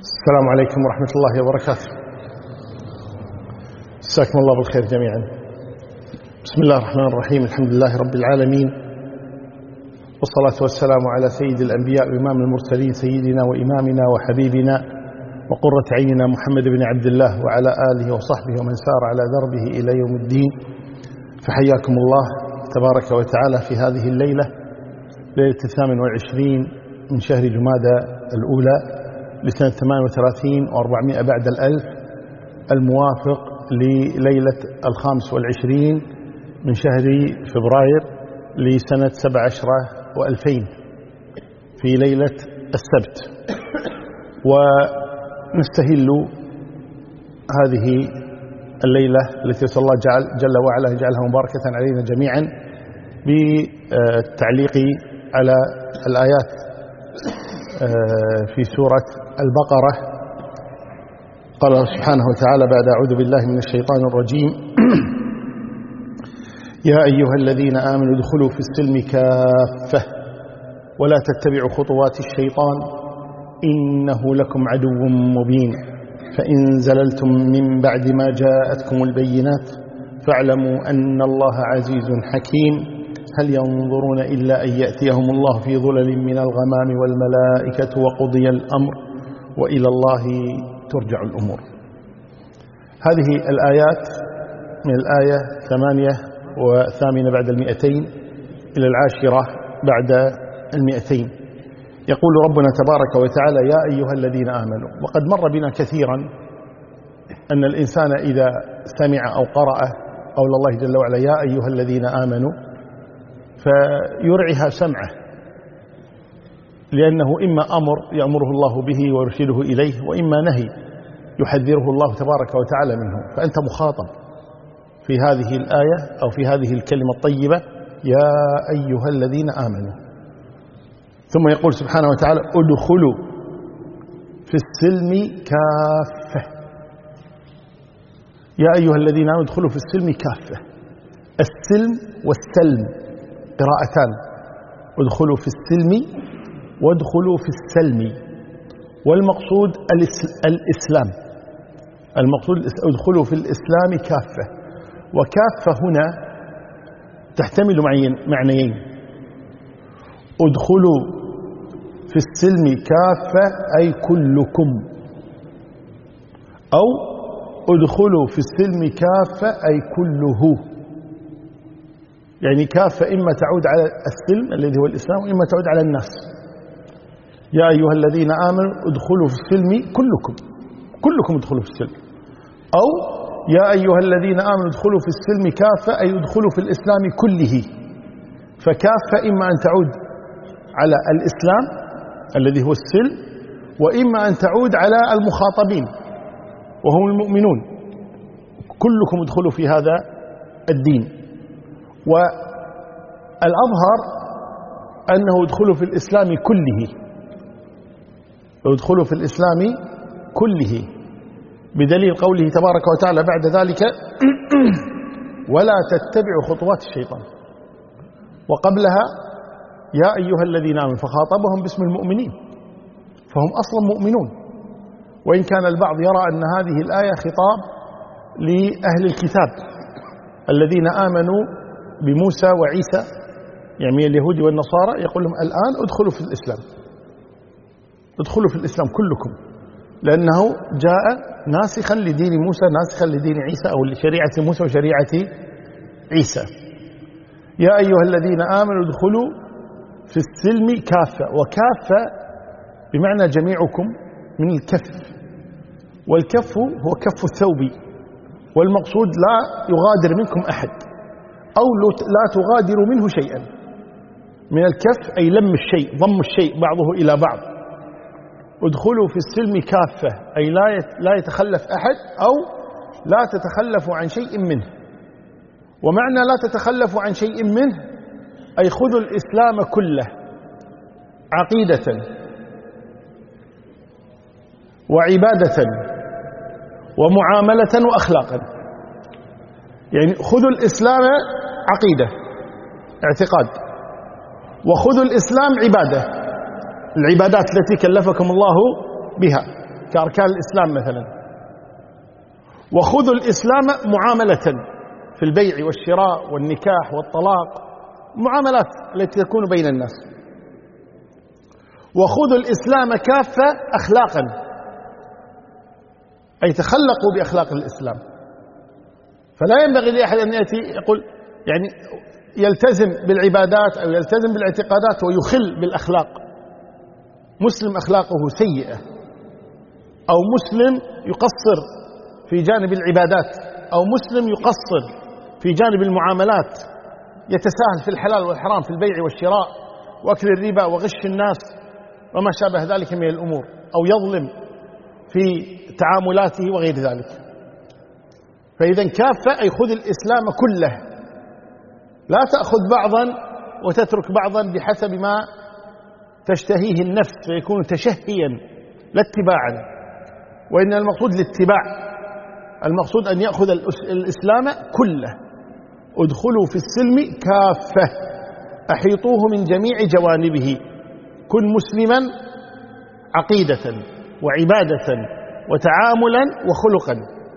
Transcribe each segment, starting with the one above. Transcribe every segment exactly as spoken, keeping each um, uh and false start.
السلام عليكم ورحمة الله وبركاته. مساكم الله بالخير جميعا. بسم الله الرحمن الرحيم. الحمد لله رب العالمين، والصلاة والسلام على سيد الأنبياء وإمام المرسلين، سيدنا وإمامنا وحبيبنا وقرة عيننا محمد بن عبد الله وعلى آله وصحبه ومن سار على دربه إلى يوم الدين. فحياكم الله تبارك وتعالى في هذه الليلة، ليلة الثامن والعشرين من شهر جمادى الأولى لسنة ثمان وثلاثين وأربعمائة بعد الألف، الموافق لليلة الخامس والعشرين من شهر فبراير لسنة سبع عشرة وألفين في ليلة السبت. ونستهل هذه الليلة التي نسأل الله جل وعلا يجعلها مباركة علينا جميعا بالتعليق على الآيات في سورة البقرة. قال سبحانه وتعالى بعد أعوذ بالله من الشيطان الرجيم: يا أيها الذين آمنوا ادخلوا في السلم كافة ولا تتبعوا خطوات الشيطان إنه لكم عدو مبين، فإن زللتم من بعد ما جاءتكم البينات فاعلموا أن الله عزيز حكيم. هل ينظرون إلا أن يأتيهم الله في ظلل من الغمام والملائكة وقضي الأمر وإلى الله ترجع الأمور. هذه الآيات من الآية ثمانية وثامنة بعد المئتين إلى العاشرة بعد المئتين. يقول ربنا تبارك وتعالى: يا أيها الذين آمنوا. وقد مر بنا كثيرا أن الإنسان إذا سمع أو قرأ قول الله جل وعلا يا أيها الذين آمنوا فيرعها سمعه، لأنه إما أمر يأمره الله به ويرشده إليه، وإما نهي يحذره الله تبارك وتعالى منه. فأنت مخاطب في هذه الآية أو في هذه الكلمة الطيبة يا أيها الذين آمنوا. ثم يقول سبحانه وتعالى: ادخلوا في السلم كافة. يا أيها الذين آمنوا ادخلوا في السلم كافة. السلم والسلم قراءتان: ادخلوا في السلم وادخلوا في السلم. والمقصود الإسلام، المقصود ادخلوا في الإسلام كافة. وكافة هنا تحتمل معنيين: ادخلوا في السلم كافة أي كلكم، أو ادخلوا في السلم كافة أي كله. يعني كافة إما تعود على السلم الذي هو الإسلام، وإما تعود على الناس. يا أيها الذين آمنوا ادخلوا في السلم كلكم، كلكم ادخلوا في السلم. أو يا أيها الذين آمنوا ادخلوا في السلم كافة أي ادخلوا في الإسلام كله. فكافة إما أن تعود على الإسلام الذي هو السلم، وإما أن تعود على المخاطبين وهم المؤمنون. كلكم ادخلوا في هذا الدين. والأظهر أنه ادخلوا في الإسلام كله، ادخلوا في الإسلام كله، بدليل قوله تبارك وتعالى بعد ذلك: ولا تتبعوا خطوات الشيطان. وقبلها يا أيها الذين آمنوا، فخاطبهم باسم المؤمنين، فهم أصلا مؤمنون. وإن كان البعض يرى أن هذه الآية خطاب لأهل الكتاب الذين آمنوا بموسى وعيسى، يعني اليهود والنصارى، يقول لهم الآن ادخلوا في الإسلام، ادخلوا في الإسلام كلكم، لأنه جاء ناسخا لدين موسى، ناسخا لدين عيسى، أو لشريعة موسى وشريعة عيسى. يا أيها الذين آمنوا ادخلوا في السلم كافة. وكافة بمعنى جميعكم من الكف، والكف هو كف الثوب، والمقصود لا يغادر منكم أحد، أو لا تغادر منه شيئا. من الكف أي لم الشيء، ضم الشيء بعضه إلى بعض. ادخلوا في السلم كافة أي لا يتخلف أحد، أو لا تتخلفوا عن شيء منه. ومعنى لا تتخلفوا عن شيء منه أي خذوا الإسلام كله، عقيدة وعبادة ومعاملة وأخلاقا. يعني خذوا الإسلام عقيدة، اعتقاد، وخذوا الإسلام عبادة، العبادات التي كلفكم الله بها، كأركان الإسلام مثلا. وخذوا الإسلام معاملة في البيع والشراء والنكاح والطلاق، معاملات التي تكون بين الناس. وخذوا الإسلام كافة أخلاقا، أي تخلقوا بأخلاق الإسلام. فلا ينبغي لأحد أن يأتي يقول يعني يلتزم بالعبادات أو يلتزم بالاعتقادات ويخل بالأخلاق. مسلم أخلاقه سيئة، أو مسلم يقصر في جانب العبادات، أو مسلم يقصر في جانب المعاملات، يتساهل في الحلال والحرام في البيع والشراء وأكل الربا وغش الناس وما شابه ذلك من الأمور، أو يظلم في تعاملاته وغير ذلك. فإذا كافة أي خذ الإسلام كله، لا تأخذ بعضا وتترك بعضا بحسب ما تشتهيه النفس فيكون تشهيا لا اتباعا، وإن المقصود الاتباع. المقصود أن يأخذ الإسلام كله. ادخلوا في السلم كافة، أحيطوه من جميع جوانبه. كن مسلما عقيدة وعبادة وتعاملا وخلقا.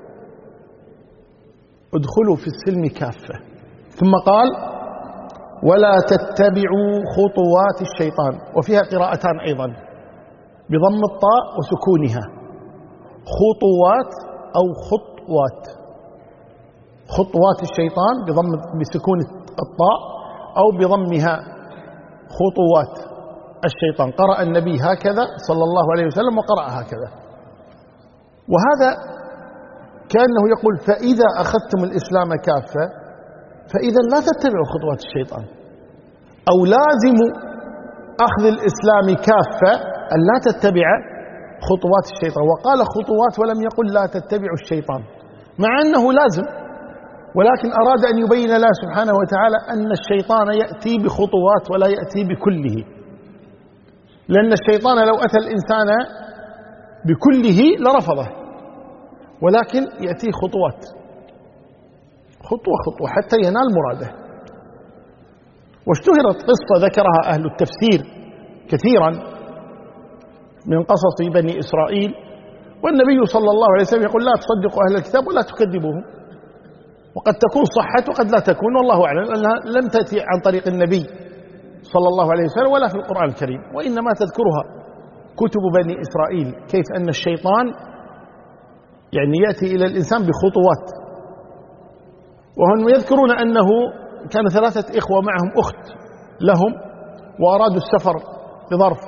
ادخلوا في السلم كافة. ثم قال ولا تتبعوا خطوات الشيطان، وفيها قراءتان أيضا بضم الطاء وسكونها، خطوات أو خطوات. خطوات الشيطان بضم بسكون الطاء أو بضمها خطوات الشيطان. قرأ النبي هكذا صلى الله عليه وسلم وقرأ هكذا. وهذا كأنه يقول فإذا أخذتم الإسلام كافة فإذا لا تتبعوا خطوات الشيطان، أو لازم أخذ الإسلام كافة أن لا تتبع خطوات الشيطان. وقال خطوات ولم يقل لا تتبعوا الشيطان، مع أنه لازم، ولكن أراد أن يبين الله سبحانه وتعالى أن الشيطان يأتي بخطوات ولا يأتي بكله، لأن الشيطان لو أتى الإنسان بكله لرفضه، ولكن يأتي خطوات، خطوة خطوة حتى ينال مراده. واشتهرت قصة ذكرها أهل التفسير كثيرا من قصص بني إسرائيل، والنبي صلى الله عليه وسلم يقول لا تصدقوا أهل الكتاب ولا تكذبوهم، وقد تكون صحت وقد لا تكون، والله أعلم، لأنها لم تأتي عن طريق النبي صلى الله عليه وسلم ولا في القرآن الكريم، وإنما تذكرها كتب بني إسرائيل، كيف أن الشيطان يعني يأتي إلى الإنسان بخطوات. وهم يذكرون أنه كان ثلاثة إخوة معهم أخت لهم وأرادوا السفر بظرف،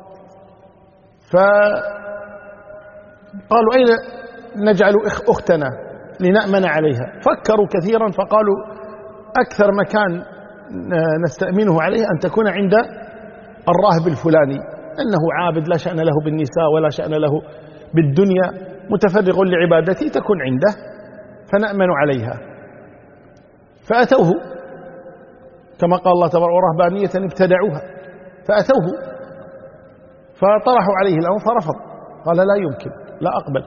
فقالوا أين نجعل أختنا لنأمن عليها؟ فكروا كثيرا فقالوا أكثر مكان نستأمنه عليه أن تكون عند الراهب الفلاني، أنه عابد لا شأن له بالنساء ولا شأن له بالدنيا، متفرغ لعبادته، تكون عنده فنأمن عليها. فأتوه كما قال الله تبارك ورهبانية ابتدعوها، فأتوه فطرحوا عليه الأمر فرفض، قال لا يمكن، لا أقبل.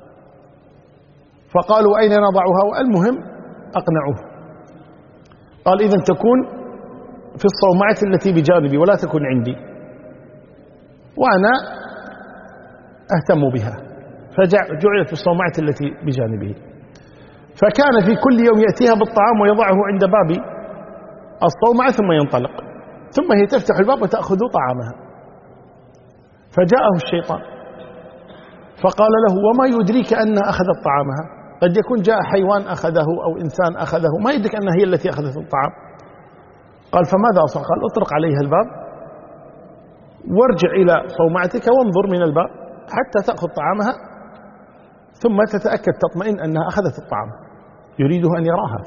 فقالوا أين نضعها؟ المهم أقنعوه، قال إذن تكون في الصومعة التي بجانبي ولا تكون عندي، وأنا أهتم بها. فجعلت في الصومعة التي بجانبه، فكان في كل يوم يأتيها بالطعام ويضعه عند باب الصومعة ثم ينطلق، ثم هي تفتح الباب وتأخذ طعامها. فجاءه الشيطان فقال له وما يدريك أنها أخذت طعامها؟ قد يكون جاء حيوان أخذه أو إنسان أخذه، ما يدرك أنها هي التي أخذت الطعام. قال فماذا أصنع؟ قال اطرق عليها الباب وارجع إلى صومعتك وانظر من الباب حتى تأخذ طعامها، ثم تتأكد تطمئن أنها أخذت الطعام. يريده أن يراها،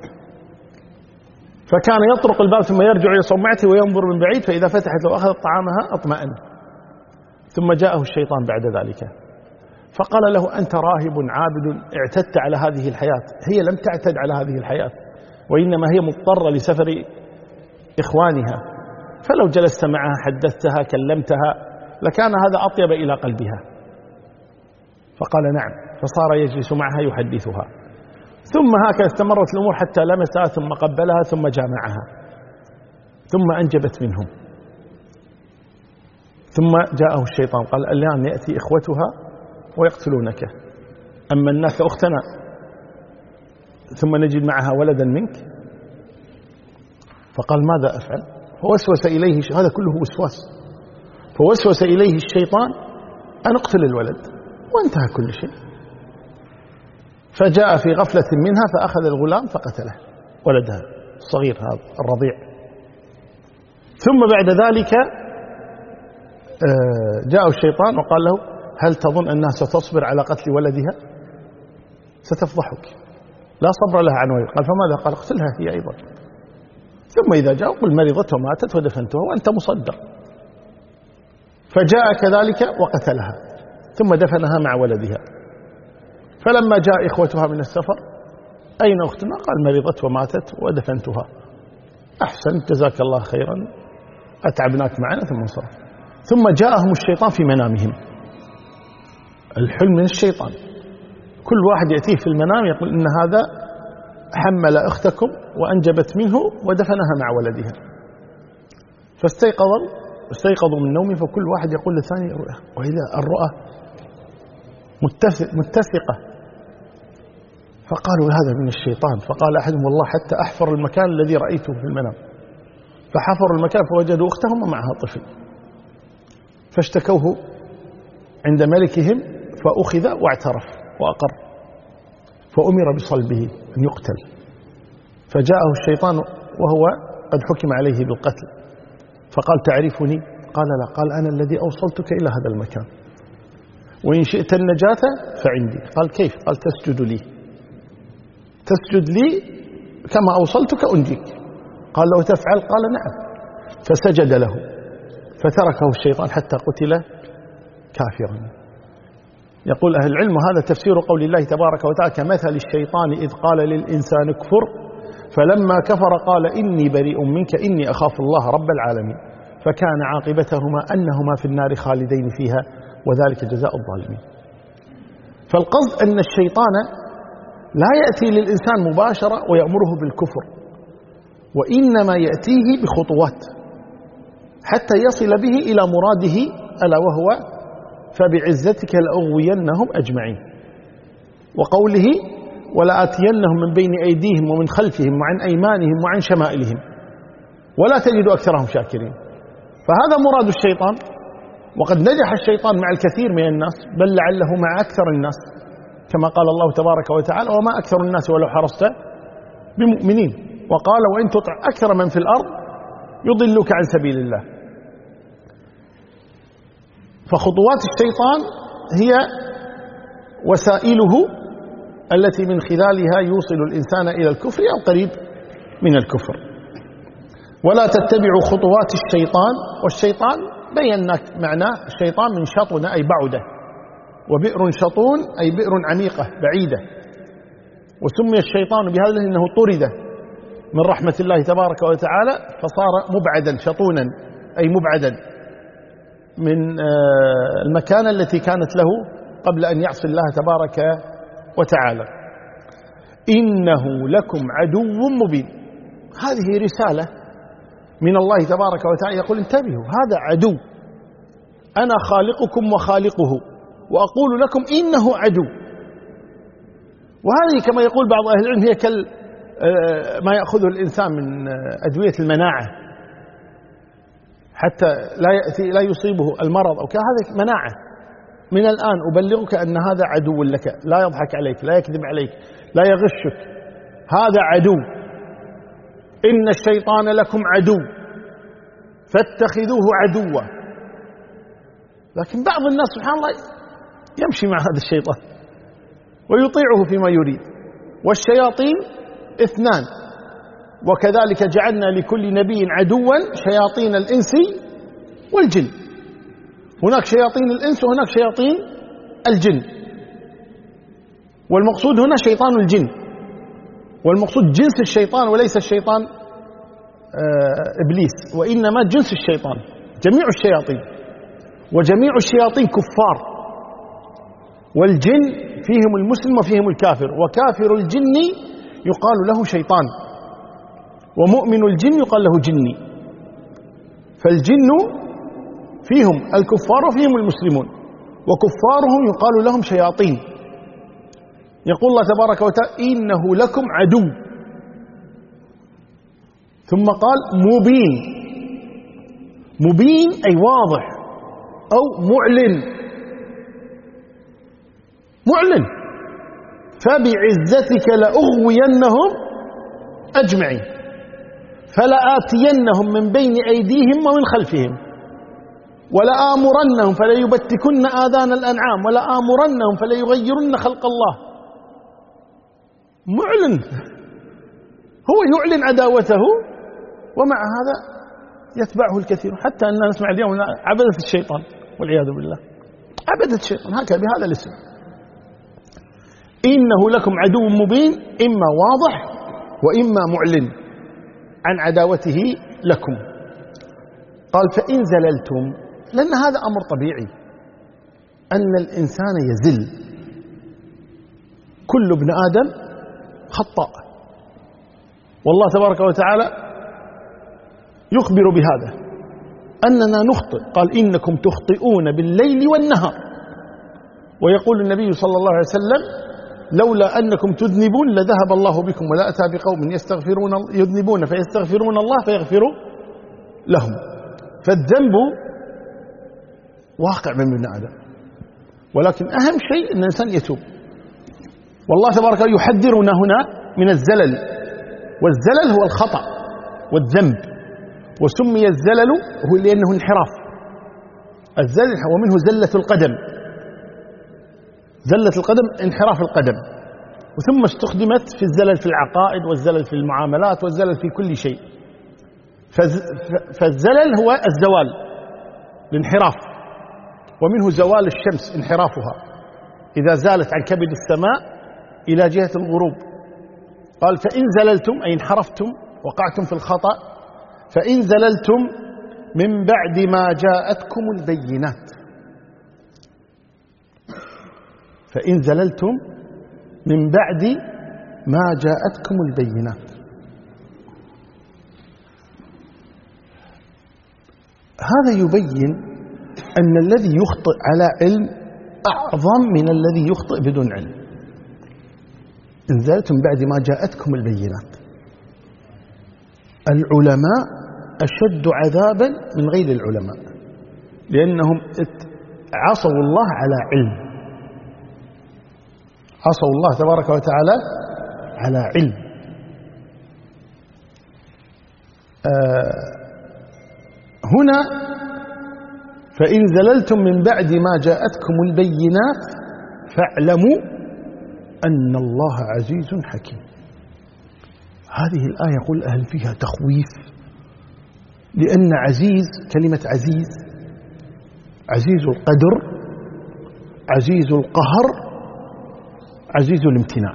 فكان يطرق الباب ثم يرجع إلى صومعته وينظر من بعيد، فإذا فتحت لو أخذت طعامها اطمأن. ثم جاءه الشيطان بعد ذلك فقال له أنت راهب عابد اعتدت على هذه الحياة، هي لم تعتد على هذه الحياة، وإنما هي مضطرة لسفر إخوانها، فلو جلست معها حدثتها كلمتها لكان هذا أطيب إلى قلبها. فقال نعم، فصار يجلس معها يحدثها. ثم هكذا استمرت الأمور حتى لمسها ثم قبلها ثم جامعها ثم أنجبت منهم. ثم جاءه الشيطان قال الآن يأتي إخوتها ويقتلونك، أما الناس أختنا ثم نجد معها ولدا منك. فقال ماذا أفعل؟ فوسوس إليه، هذا كله وسواس، فوسوس إليه الشيطان أن اقتل الولد، وانتهى كل شيء. فجاء في غفلة منها فأخذ الغلام فقتله، ولدها الصغير هذا الرضيع. ثم بعد ذلك جاء الشيطان وقال له هل تظن أنها ستصبر على قتل ولدها؟ ستفضحك، لا صبر لها عن ولد. قال فماذا؟ قال اقتلها هي أيضا، ثم إذا جاء قل مرضت وماتت ودفنتها وأنت مصدر. فجاء كذلك وقتلها ثم دفنها مع ولدها. فلما جاء إخوتها من السفر أين أختنا؟ قال مرضت وماتت ودفنتها. أحسن، جزاك الله خيرا، أتعبناك معنا. ثم انصرف. ثم جاءهم الشيطان في منامهم. الحلم من الشيطان، كل واحد يأتيه في المنام يقول إن هذا حمل أختكم وأنجبت منه ودفنها مع ولدها. فاستيقظوا استيقظوا من نومه، فكل واحد يقول للثاني رؤيا، وإذا الرؤى متسقة. فقالوا هذا من الشيطان. فقال أحدهم والله حتى أحفر المكان الذي رأيته في المنام. فحفروا المكان فوجدوا أختهم ومعها طفل، فاشتكوه عند ملكهم فأخذ واعترف وأقر، فأمر بصلبه أن يقتل. فجاءه الشيطان وهو قد حكم عليه بالقتل، فقال تعرفني؟ قال لا. قال أنا الذي أوصلتك إلى هذا المكان، وإن شئت النجاة فعندي. قال كيف؟ قال تسجد لي، تسجد لي كما أوصلتك أنجيك. قال لو تفعل؟ قال نعم. فسجد له، فتركه الشيطان حتى قتل كافرا. يقول أهل العلم هذا تفسير قول الله تبارك وتعالى كمثل الشيطان إذ قال للإنسان اكفر فلما كفر قال إني بريء منك إني أخاف الله رب العالمين، فكان عاقبتهما أنهما في النار خالدين فيها وذلك جزاء الظالمين. فالقصد أن الشيطان لا يأتي للإنسان مباشرة ويأمره بالكفر، وإنما يأتيه بخطوات حتى يصل به إلى مراده، ألا وهو فبعزتك لأغوينهم أجمعين. وقوله ولآتينهم من بين أيديهم ومن خلفهم وعن أيمانهم وعن شمائلهم ولا تجد أكثرهم شاكرين. فهذا مراد الشيطان، وقد نجح الشيطان مع الكثير من الناس، بل لعله مع أكثر الناس، كما قال الله تبارك وتعالى وما أكثر الناس ولو حرصت بمؤمنين. وقال وإن تطع أكثر من في الأرض يضلك عن سبيل الله. فخطوات الشيطان هي وسائله التي من خلالها يوصل الإنسان إلى الكفر أو قريب من الكفر. ولا تتبعوا خطوات الشيطان. والشيطان بينا معناه، الشيطان من شطن أي بعده، وبئر شطون أي بئر عميقة بعيدة. وسمي الشيطان بهذا لأنه طرد من رحمة الله تبارك وتعالى فصار مبعدا، شطونا أي مبعدا من المكان التي كانت له قبل أن يعصي الله تبارك وتعالى. إنه لكم عدو مبين. هذه رسالة من الله تبارك وتعالى، يقول انتبهوا هذا عدو، أنا خالقكم وخالقه، وأقول لكم إنه عدو. وهذه كما يقول بعض أهل العلم هي كال ما يأخذه الإنسان من أدوية المناعة حتى لا يأتي لا يصيبه المرض أو كهذا، مناعة. من الآن أبلغك أن هذا عدو لك، لا يضحك عليك، لا يكذب عليك، لا يغشك، هذا عدو. إن الشيطان لكم عدو فاتخذوه عدوا. لكن بعض الناس سبحان الله يمشي مع هذا الشيطان ويطيعه فيما يريد. والشياطين اثنان، وكذلك جعلنا لكل نبي عدوا شياطين الإنس والجن. هناك شياطين الإنس وهناك شياطين الجن، والمقصود هنا شيطان الجن، والمقصود جنس الشيطان وليس الشيطان إبليس، وإنما جنس الشيطان جميع الشياطين. وجميع الشياطين كفار، والجن فيهم المسلم وفيهم الكافر، وكافر الجن يقال له شيطان، ومؤمن الجن يقال له جني. فالجن فيهم الكفار وفيهم المسلمون، وكفارهم يقال لهم شياطين. يقول الله تبارك وتعالى إنه لكم عدو، ثم قال مبين. مبين أي واضح أو معلن. معلن. فبعزتك لأغوينهم أجمعين فلآتينهم من بين أيديهم ومن خلفهم ولآمرنهم فليبتكن آذان الأنعام ولآمرنهم فليغيرن خلق الله. معلن. هو يعلن عداوته، ومع هذا يتبعه الكثير، حتى أننا نسمع اليوم عبدة الشيطان والعياذ بالله. عبدة الشيطان هكذا بهذا الاسم. إنه لكم عدو مبين، إما واضح وإما معلن عن عداوته لكم. قال فإن زللتم، لأن هذا أمر طبيعي أن الإنسان يزل. كل ابن آدم خطاء، والله تبارك وتعالى يخبر بهذا أننا نخطئ. قال إنكم تخطئون بالليل والنهار. ويقول النبي صلى الله عليه وسلم لولا أنكم تذنبون لذهب الله بكم ولا أتى بقوم يستغفرون يذنبون فيستغفرون الله فيغفر لهم. فالذنب واقع من ابن آدم، ولكن أهم شيء أن الإنسان يتوب. والله تبارك وتعالى يحذرنا هنا من الزلل، والزلل هو الخطأ والذنب، وسمي الزلل هو لأنه انحراف. الزلل هو منه زلة القدم. زلة القدم انحراف القدم، وثم استخدمت في الزلل في العقائد والزلل في المعاملات والزلل في كل شيء. فالزلل هو الزوال، الانحراف، ومنه زوال الشمس انحرافها إذا زالت عن كبد السماء إلى جهة الغروب. قال فإن زللتم أي انحرفتم وقعتم في الخطأ، فإن زللتم من بعد ما جاءتكم البينات. فإن زللتم من بعد ما جاءتكم البينات. هذا يبين أن الذي يخطئ على علم أعظم من الذي يخطئ بدون علم. إن زللتم بعد ما جاءتكم البينات. العلماء أشد عذابا من غير العلماء، لأنهم عصوا الله على علم. عصوا الله تبارك وتعالى على علم. آه هنا فإن زللتم من بعد ما جاءتكم البينات فاعلموا أن الله عزيز حكيم. هذه الآية يقول أهل فيها تخويف، لأن عزيز كلمة عزيز عزيز القدر، عزيز القهر، عزيز الامتناع.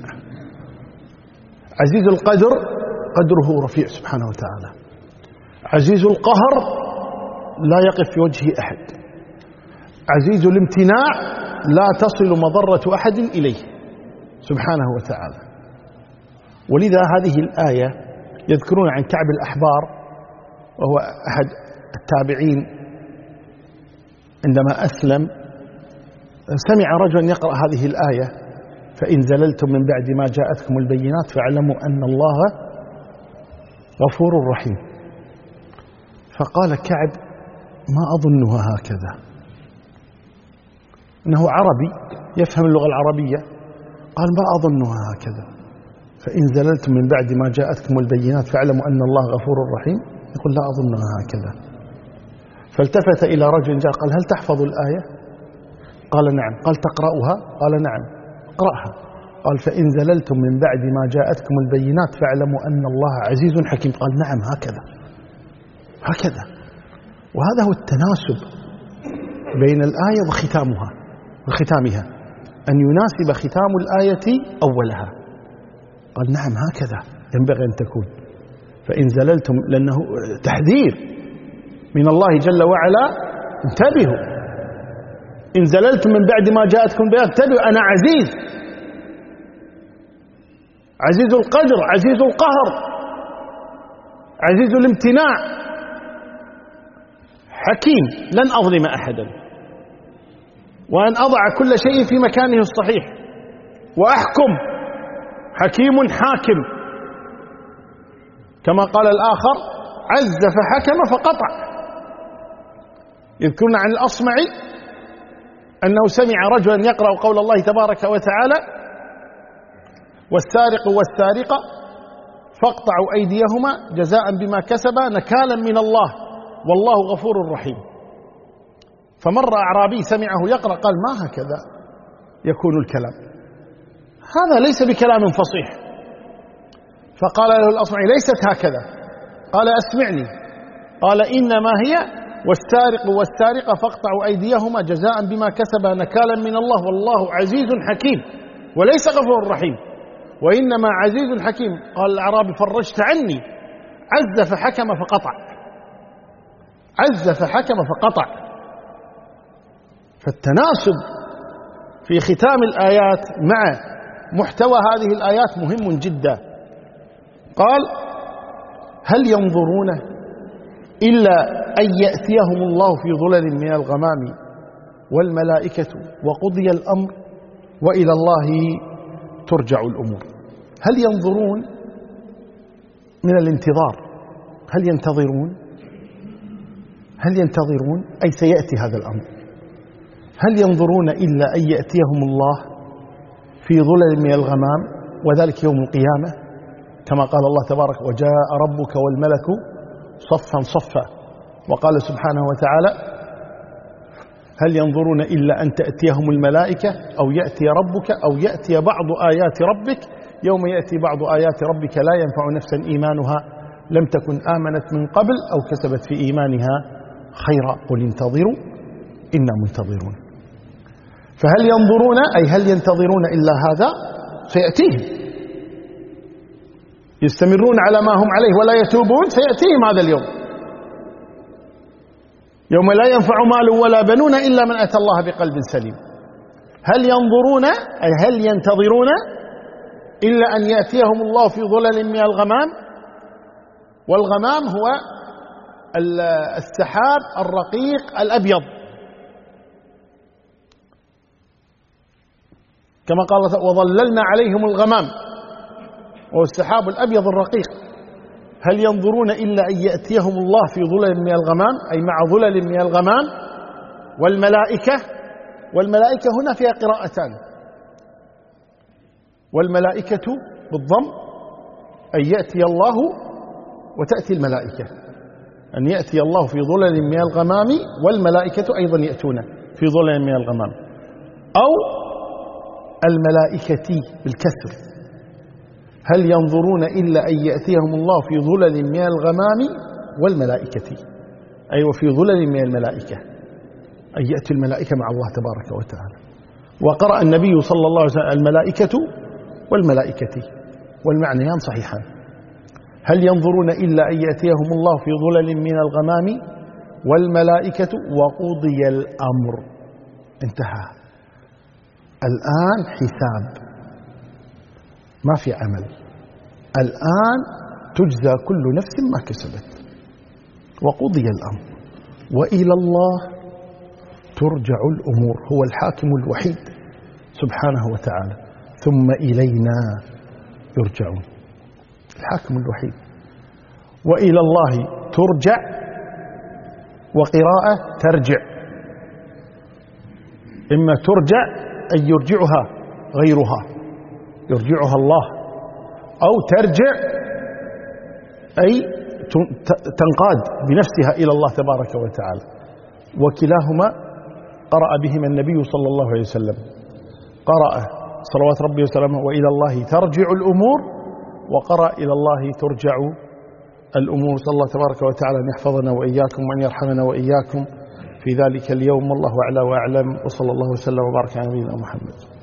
عزيز القدر قدره رفيع سبحانه وتعالى. عزيز القهر لا يقف في وجهه أحد. عزيز الامتناع لا تصل مضرة أحد إليه سبحانه وتعالى. ولذا هذه الآية يذكرون عن كعب الأحبار، وهو أحد التابعين، عندما أسلم سمع رجلا يقرأ هذه الآية فإن زللتم من بعد ما جاءتكم البينات فاعلموا أن الله غفور رحيم. فقال كعب ما أظنها هكذا، إنه عربي يفهم اللغة العربية. قال ما أظنها هكذا، فإن زللتم من بعد ما جاءتكم البينات فاعلموا أن الله غفور رحيم. يقول لا أظنها هكذا. فالتفت إلى رجل جاء قال هل تحفظ الآية؟ قال نعم. قال تقرأها؟ قال نعم. اقرأها. قال فإن زللتم من بعد ما جاءتكم البينات فاعلموا أن الله عزيز حكيم. قال نعم هكذا هكذا. وهذا هو التناسب بين الآية وختامها وختامها، أن يناسب ختام الآية أولها. قال نعم هكذا ينبغي أن تكون. فإن زللتم، لأنه تحذير من الله جل وعلا، انتبهوا. إن زللتم من بعد ما جاءتكم البينات انتبهوا، أنا عزيز، عزيز القدر، عزيز القهر، عزيز الامتناع، حكيم، لن أظلم أحدا. وأن أضع كل شيء في مكانه الصحيح وأحكم، حكيم حاكم، كما قال الآخر عز فحكم فقطع. يذكرون عن الأصمعي أنه سمع رجلا يقرأ قول الله تبارك وتعالى والسارق والسارقة فاقطعوا أيديهما جزاء بما كسبا نكالا من الله والله غفور رحيم. فمر أعرابي سمعه يقرأ قال ما هكذا يكون الكلام، هذا ليس بكلام فصيح. فقال له الأصمعي ليست هكذا. قال أسمعني. قال إنما هي والسارق والسارقة فاقطعوا أيديهما جزاء بما كسبا نكالا من الله والله عزيز حكيم وليس غفور رحيم، وإنما عزيز حكيم. قال الأعرابي فرجت عني، عز فحكم فقطع، عز فحكم فقطع. فالتناسب في ختام الآيات مع محتوى هذه الآيات مهم جدا. قال هل ينظرون إلا أن يأتيهم الله في ظلل من الغمام والملائكة وقضي الأمر وإلى الله ترجع الأمور. هل ينظرون من الانتظار، هل ينتظرون، هل ينتظرون أي سيأتي هذا الأمر. هل ينظرون إلا أن يأتيهم الله في ظلل من الغمام وذلك يوم القيامة، كما قال الله تبارك وجاء ربك والملك صفا صفا. وقال سبحانه وتعالى هل ينظرون إلا أن تأتيهم الملائكة أو يأتي ربك أو يأتي بعض آيات ربك يوم يأتي بعض آيات ربك لا ينفع نفسا إيمانها لم تكن آمنت من قبل أو كسبت في إيمانها خيرا قل انتظروا إنا منتظرون. فهل ينظرون أي هل ينتظرون إلا هذا سيأتيهم، يستمرون على ما هم عليه ولا يتوبون، سيأتيهم هذا اليوم يوم لا ينفع مال ولا بنون إلا من أتى الله بقلب سليم. هل ينظرون أي هل ينتظرون إلا أن يأتيهم الله في ظلل من الغمام. والغمام هو السحاب الرقيق الأبيض، كما قال وظللنا عليهم الغمام وهو السحاب الأبيض الرقيق. هل ينظرون إلا أن يأتيهم الله في ظلل من الغمام أي مع ظلل من الغمام والملائكة. والملائكة هنا فيها قراءتان، والملائكة بالضم أن يأتي الله وتأتي الملائكة، أن يأتي الله في ظلل من الغمام والملائكة أيضا يأتون في ظلل من الغمام، أو الملائكة بالكسر. هل ينظرون إلا أن يأتيهم الله في ظلل من الغمام والملائكة أي أيوة وفي ظلل من الملائكة أن يأتي الملائكة مع الله تبارك وتعالى. وقرأ النبي صلى الله عليه وسلم الملائكة والملائكة والمعنيان صحيحان. هل ينظرون إلا أن يأتيهم الله في ظلل من الغمام والملائكة وقضي الأمر. انتهى الآن حساب، ما في عمل، الآن تجزى كل نفس ما كسبت وقضي الأمر وإلى الله ترجع الأمور. هو الحاكم الوحيد سبحانه وتعالى، ثم إلينا يرجعون. الحاكم الوحيد. وإلى الله ترجع، وقراءة ترجع، إما ترجع أن يرجعها غيرها يرجعها الله، أو ترجع أي تنقاد بنفسها إلى الله تبارك وتعالى. وكلاهما قرأ بهما النبي صلى الله عليه وسلم، قرأ صلوات ربي وسلامه وإلى الله ترجع الأمور، وقرأ إلى الله ترجع الأمور. صلى الله تبارك وتعالى أن يحفظنا وإياكم وأن يرحمنا وإياكم في ذلك اليوم. والله أعلى وأعلم، وصلى الله وسلم وبارك على نبينا محمد.